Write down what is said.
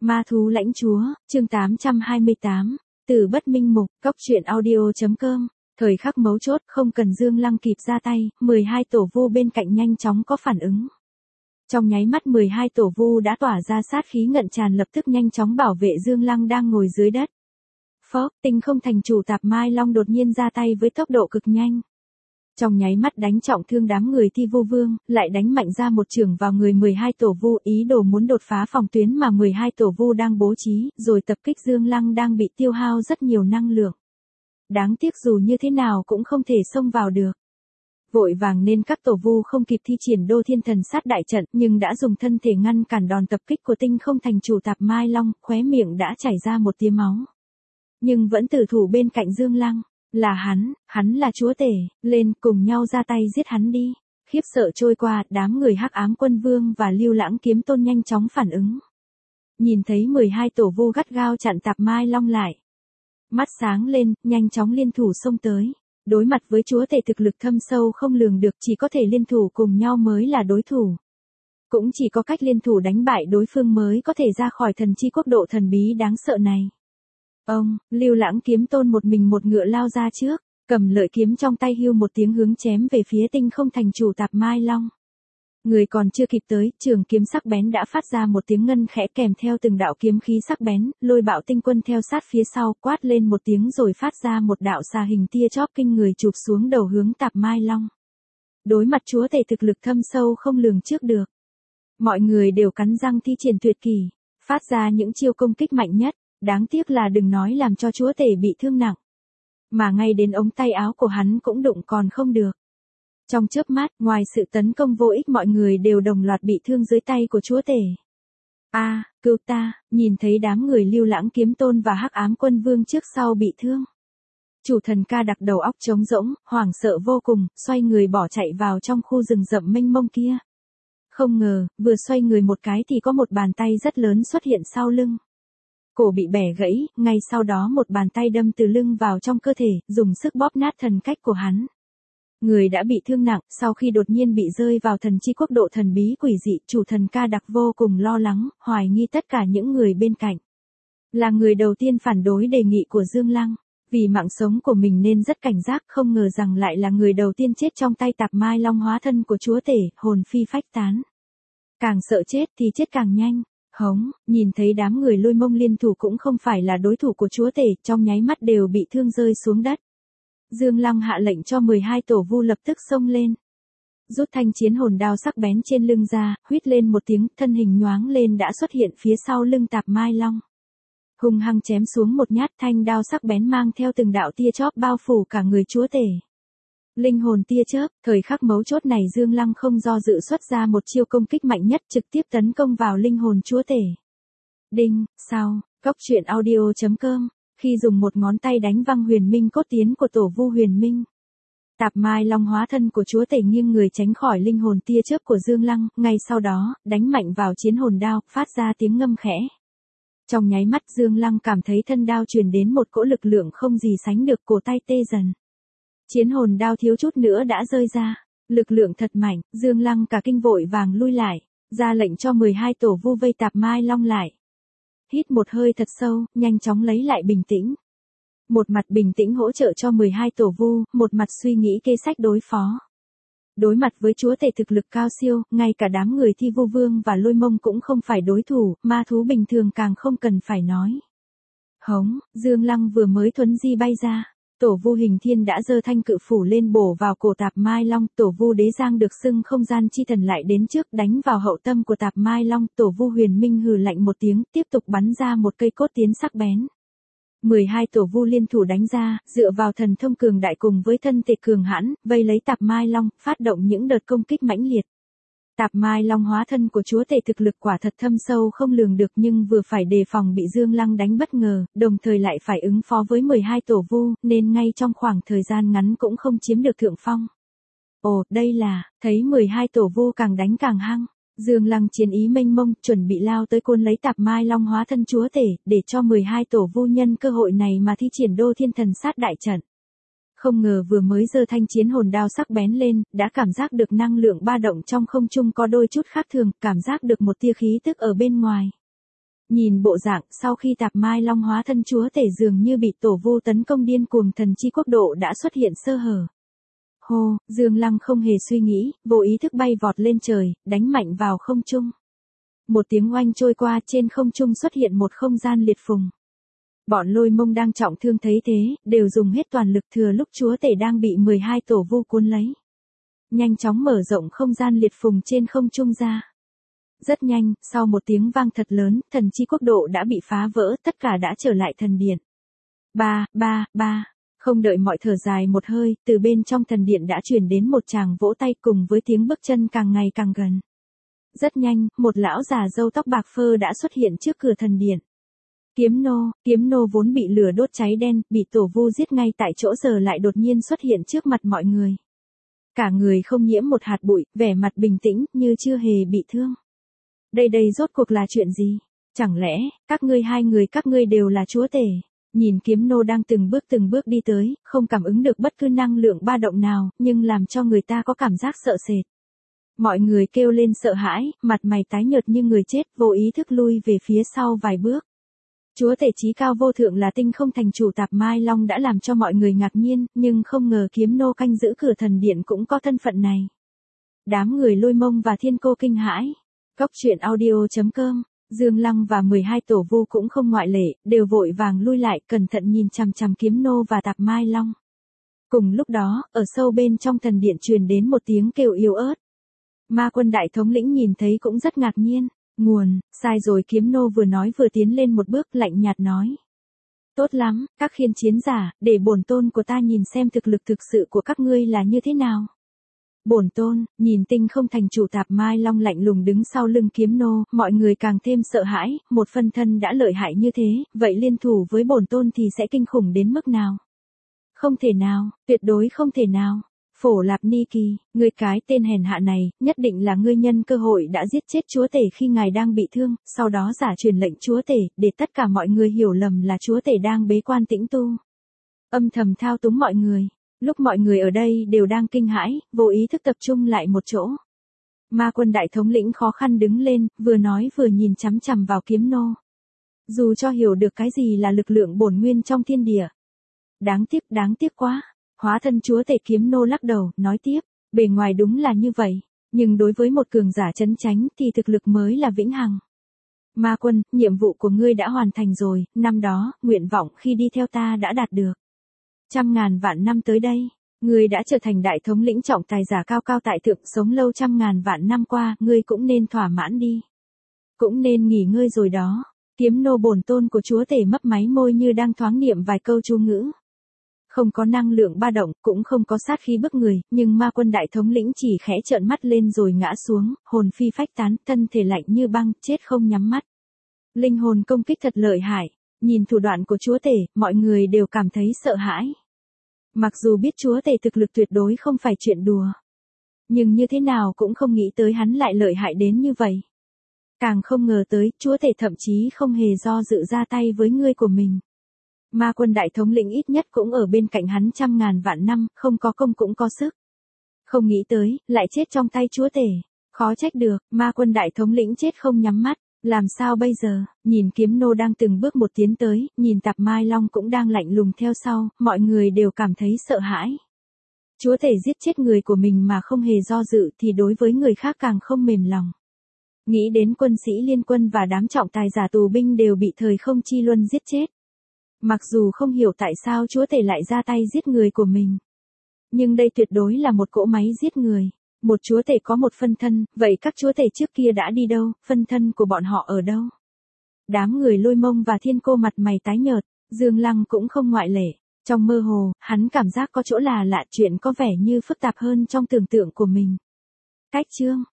Ma thú lãnh chúa, chương 828, từ bất minh mục, cóc truyện audio.com. Thời khắc mấu chốt không cần Dương Lăng kịp ra tay, 12 tổ vu bên cạnh nhanh chóng có phản ứng. Trong nháy mắt 12 tổ vu đã tỏa ra sát khí ngận tràn, lập tức nhanh chóng bảo vệ Dương Lăng đang ngồi dưới đất. Phốc, Tinh Không Thành chủ Tạp Mai Long đột nhiên ra tay với tốc độ cực nhanh. Trong nháy mắt đánh trọng thương đám người Thi Vu Vương, lại đánh mạnh ra một chưởng vào người 12 tổ vu, ý đồ muốn đột phá phòng tuyến mà 12 tổ vu đang bố trí, rồi tập kích Dương Lăng đang bị tiêu hao rất nhiều năng lượng. Đáng tiếc dù như thế nào cũng không thể xông vào được. Vội vàng nên các tổ vu không kịp thi triển Đô Thiên Thần Sát đại trận, nhưng đã dùng thân thể ngăn cản đòn tập kích của Tinh Không Thành chủ Tạp Mai Long, khóe miệng đã chảy ra một tia máu. Nhưng vẫn tử thủ bên cạnh Dương Lăng. Là hắn là chúa tể, lên cùng nhau ra tay giết hắn đi. Khiếp sợ trôi qua, đám người Hắc Ám Quân Vương và Lưu Lãng Kiếm Tôn nhanh chóng phản ứng. Nhìn thấy 12 tổ vu gắt gao chặn Tạp Mai Long lại. Mắt sáng lên, nhanh chóng liên thủ xông tới. Đối mặt với chúa tể thực lực thâm sâu không lường được, chỉ có thể liên thủ cùng nhau mới là đối thủ. Cũng chỉ có cách liên thủ đánh bại đối phương mới có thể ra khỏi thần chi quốc độ thần bí đáng sợ này. Ông, Lưu Lãng Kiếm Tôn một mình một ngựa lao ra trước, cầm lợi kiếm trong tay hưu một tiếng hướng chém về phía Tinh Không Thành chủ Tạp Mai Long. Người còn chưa kịp tới, trường kiếm sắc bén đã phát ra một tiếng ngân khẽ kèm theo từng đạo kiếm khí sắc bén, Lôi Bạo Tinh Quân theo sát phía sau, quát lên một tiếng rồi phát ra một đạo xà hình tia chóp kinh người chụp xuống đầu hướng Tạp Mai Long. Đối mặt chúa tể thực lực thâm sâu không lường trước được. Mọi người đều cắn răng thi triển tuyệt kỹ, phát ra những chiêu công kích mạnh nhất. Đáng tiếc là đừng nói làm cho chúa tể bị thương nặng, mà ngay đến ống tay áo của hắn cũng đụng còn không được. Trong chớp mắt, ngoài sự tấn công vô ích, mọi người đều đồng loạt bị thương dưới tay của chúa tể. Cứu ta, nhìn thấy đám người Lưu Lãng Kiếm Tôn và Hắc Ám Quân Vương trước sau bị thương. Chủ thần ca đặc đầu óc trống rỗng, hoảng sợ vô cùng, xoay người bỏ chạy vào trong khu rừng rậm mênh mông kia. Không ngờ, vừa xoay người một cái thì có một bàn tay rất lớn xuất hiện sau lưng. Cổ bị bẻ gãy, ngay sau đó một bàn tay đâm từ lưng vào trong cơ thể, dùng sức bóp nát thần cách của hắn. Người đã bị thương nặng, sau khi đột nhiên bị rơi vào thần chi quốc độ thần bí quỷ dị, chủ thần ca đặc vô cùng lo lắng, hoài nghi tất cả những người bên cạnh. Là người đầu tiên phản đối đề nghị của Dương Lăng, vì mạng sống của mình nên rất cảnh giác, không ngờ rằng lại là người đầu tiên chết trong tay Tạp Mai Long hóa thân của chúa tể, hồn phi phách tán. Càng sợ chết thì chết càng nhanh. Hống, nhìn thấy đám người Lôi Mông liên thủ cũng không phải là đối thủ của chúa tể, trong nháy mắt đều bị thương rơi xuống đất. Dương Lăng hạ lệnh cho 12 tổ vu lập tức xông lên. Rút thanh chiến hồn đao sắc bén trên lưng ra, huýt lên một tiếng, thân hình nhoáng lên đã xuất hiện phía sau lưng Tạp Mai Long. Hung hăng chém xuống một nhát, thanh đao sắc bén mang theo từng đạo tia chóp bao phủ cả người chúa tể. Linh hồn tia chớp, thời khắc mấu chốt này Dương Lăng không do dự xuất ra một chiêu công kích mạnh nhất, trực tiếp tấn công vào linh hồn chúa tể. Đinh, sau, cóc truyện audio.com, khi dùng một ngón tay đánh văng huyền minh cốt tiến của tổ vu huyền minh. Tạp Mai Long hóa thân của chúa tể nghiêng người tránh khỏi linh hồn tia chớp của Dương Lăng, ngay sau đó, đánh mạnh vào chiến hồn đao, phát ra tiếng ngâm khẽ. Trong nháy mắt Dương Lăng cảm thấy thân đao truyền đến một cỗ lực lượng không gì sánh được, cổ tay tê dần. Chiến hồn đao thiếu chút nữa đã rơi ra, lực lượng thật mạnh, Dương Lăng cả kinh vội vàng lui lại, ra lệnh cho 12 tổ vu vây Tạp Mai Long lại. Hít một hơi thật sâu, nhanh chóng lấy lại bình tĩnh. Một mặt bình tĩnh hỗ trợ cho 12 tổ vu, một mặt suy nghĩ kế sách đối phó. Đối mặt với chúa tể thực lực cao siêu, ngay cả đám người Thi Vu Vương và Lôi Mông cũng không phải đối thủ, ma thú bình thường càng không cần phải nói. Hống, Dương Lăng vừa mới thuấn di bay ra. Tổ vu Hình Thiên đã giơ thanh cự phủ lên bổ vào cổ Tạp Mai Long, tổ vu Đế Giang được xưng không gian chi thần lại đến trước đánh vào hậu tâm của Tạp Mai Long, tổ vu Huyền Minh hừ lạnh một tiếng, tiếp tục bắn ra một cây cốt tiến sắc bén. 12 tổ vu liên thủ đánh ra, dựa vào thần thông cường đại cùng với thân thể cường hãn, vây lấy Tạp Mai Long, phát động những đợt công kích mãnh liệt. Tạp Mai Long hóa thân của chúa tể thực lực quả thật thâm sâu không lường được, nhưng vừa phải đề phòng bị Dương Lăng đánh bất ngờ, đồng thời lại phải ứng phó với 12 tổ vu, nên ngay trong khoảng thời gian ngắn cũng không chiếm được thượng phong. Ồ, đây là, thấy 12 tổ vu càng đánh càng hăng. Dương Lăng chiến ý mênh mông, chuẩn bị lao tới cuốn lấy Tạp Mai Long hóa thân chúa tể, để cho 12 tổ vu nhân cơ hội này mà thi triển Đô Thiên Thần Sát đại trận. Không ngờ vừa mới giơ thanh chiến hồn đao sắc bén lên, đã cảm giác được năng lượng ba động trong không trung có đôi chút khác thường, cảm giác được một tia khí tức ở bên ngoài. Nhìn bộ dạng sau khi Tạp Mai Long hóa thân chúa tể dường như bị tổ vu tấn công điên cuồng, thần chi quốc độ đã xuất hiện sơ hở. Hô, Dương Lăng không hề suy nghĩ, vô ý thức bay vọt lên trời, đánh mạnh vào không trung. Một tiếng oanh trôi qua, trên không trung xuất hiện một không gian liệt phùng. Bọn Lôi Mông đang trọng thương thấy thế, đều dùng hết toàn lực thừa lúc chúa tể đang bị 12 tổ vu cuốn lấy. Nhanh chóng mở rộng không gian liệt phùng trên không trung ra. Rất nhanh, sau một tiếng vang thật lớn, thần chi quốc độ đã bị phá vỡ, tất cả đã trở lại thần điện. Ba. Không đợi mọi thở dài một hơi, từ bên trong thần điện đã truyền đến một tràng vỗ tay cùng với tiếng bước chân càng ngày càng gần. Rất nhanh, một lão già râu tóc bạc phơ đã xuất hiện trước cửa thần điện. Kiếm nô vốn bị lửa đốt cháy đen, bị tổ vu giết ngay tại chỗ giờ lại đột nhiên xuất hiện trước mặt mọi người. Cả người không nhiễm một hạt bụi, vẻ mặt bình tĩnh, như chưa hề bị thương. Đây rốt cuộc là chuyện gì? Chẳng lẽ, hai người các ngươi đều là chúa tể? Nhìn kiếm nô đang từng bước đi tới, không cảm ứng được bất cứ năng lượng ba động nào, nhưng làm cho người ta có cảm giác sợ sệt. Mọi người kêu lên sợ hãi, mặt mày tái nhợt như người chết, vô ý thức lui về phía sau vài bước. Chúa tể chí cao vô thượng là Tinh Không thành chủ Tạp Mai Long đã làm cho mọi người ngạc nhiên, nhưng không ngờ kiếm nô canh giữ cửa thần điện cũng có thân phận này. Đám người Lôi Mông và Thiên Cô kinh hãi. Cốc truyện audio.com, Dương Lăng và 12 tổ vu cũng không ngoại lệ, đều vội vàng lui lại, cẩn thận nhìn chằm chằm kiếm nô và Tạp Mai Long. Cùng lúc đó, ở sâu bên trong thần điện truyền đến một tiếng kêu yếu ớt. Ma Quân đại thống lĩnh nhìn thấy cũng rất ngạc nhiên. Sai rồi, kiếm nô vừa nói vừa tiến lên một bước, lạnh nhạt nói. Tốt lắm, các khiên chiến giả, để bổn tôn của ta nhìn xem thực lực thực sự của các ngươi là như thế nào. Bổn tôn, nhìn Tinh Không thành chủ Tạp Mai Long lạnh lùng đứng sau lưng kiếm nô, mọi người càng thêm sợ hãi, một phân thân đã lợi hại như thế, vậy liên thủ với bổn tôn thì sẽ kinh khủng đến mức nào? Không thể nào, tuyệt đối không thể nào. Phổ Lạp Ni Kỳ, ngươi cái tên hèn hạ này, nhất định là ngươi nhân cơ hội đã giết chết chúa tể khi ngài đang bị thương, sau đó giả truyền lệnh chúa tể, để tất cả mọi người hiểu lầm là chúa tể đang bế quan tĩnh tu. Âm thầm thao túng mọi người. Lúc mọi người ở đây đều đang kinh hãi, vô ý thức tập trung lại một chỗ. Ma Quân đại thống lĩnh khó khăn đứng lên, vừa nói vừa nhìn chằm chằm vào kiếm nô. Dù cho hiểu được cái gì là lực lượng bổn nguyên trong thiên địa. Đáng tiếc quá. Hóa thân chúa tể kiếm nô lắc đầu, nói tiếp, bề ngoài đúng là như vậy, nhưng đối với một cường giả trấn chánh thì thực lực mới là vĩnh hằng. Ma Quân, nhiệm vụ của ngươi đã hoàn thành rồi, năm đó, nguyện vọng khi đi theo ta đã đạt được. 100.000 vạn năm tới đây, ngươi đã trở thành đại thống lĩnh trọng tài giả cao cao tại thượng, sống lâu 100.000 vạn năm qua, ngươi cũng nên thỏa mãn đi. Cũng nên nghỉ ngơi rồi đó. Kiếm nô bổn tôn của chúa tể mấp máy môi như đang thoáng niệm vài câu chú ngữ. Không có năng lượng ba động, cũng không có sát khí bức người, nhưng Ma Quân đại thống lĩnh chỉ khẽ trợn mắt lên rồi ngã xuống, hồn phi phách tán, thân thể lạnh như băng, chết không nhắm mắt. Linh hồn công kích thật lợi hại, nhìn thủ đoạn của chúa tể, mọi người đều cảm thấy sợ hãi. Mặc dù biết chúa tể thực lực tuyệt đối không phải chuyện đùa, nhưng như thế nào cũng không nghĩ tới hắn lại lợi hại đến như vậy. Càng không ngờ tới, chúa tể thậm chí không hề do dự ra tay với ngươi của mình. Ma Quân đại thống lĩnh ít nhất cũng ở bên cạnh hắn 100.000 vạn năm, không có công cũng có sức. Không nghĩ tới, lại chết trong tay chúa tể. Khó trách được, Ma Quân đại thống lĩnh chết không nhắm mắt. Làm sao bây giờ? Nhìn kiếm nô đang từng bước một tiến tới, nhìn Tạp Mai Long cũng đang lạnh lùng theo sau, mọi người đều cảm thấy sợ hãi. Chúa tể giết chết người của mình mà không hề do dự thì đối với người khác càng không mềm lòng. Nghĩ đến quân sĩ liên quân và đám trọng tài giả tù binh đều bị thời không chi luân giết chết. Mặc dù không hiểu tại sao chúa tể lại ra tay giết người của mình. Nhưng đây tuyệt đối là một cỗ máy giết người. Một chúa tể có một phân thân, vậy các chúa tể trước kia đã đi đâu, phân thân của bọn họ ở đâu? Đám người Lôi Mông và Thiên Cô mặt mày tái nhợt, Dương Lăng cũng không ngoại lệ. Trong mơ hồ, hắn cảm giác có chỗ là lạ, chuyện có vẻ như phức tạp hơn trong tưởng tượng của mình. Cách chương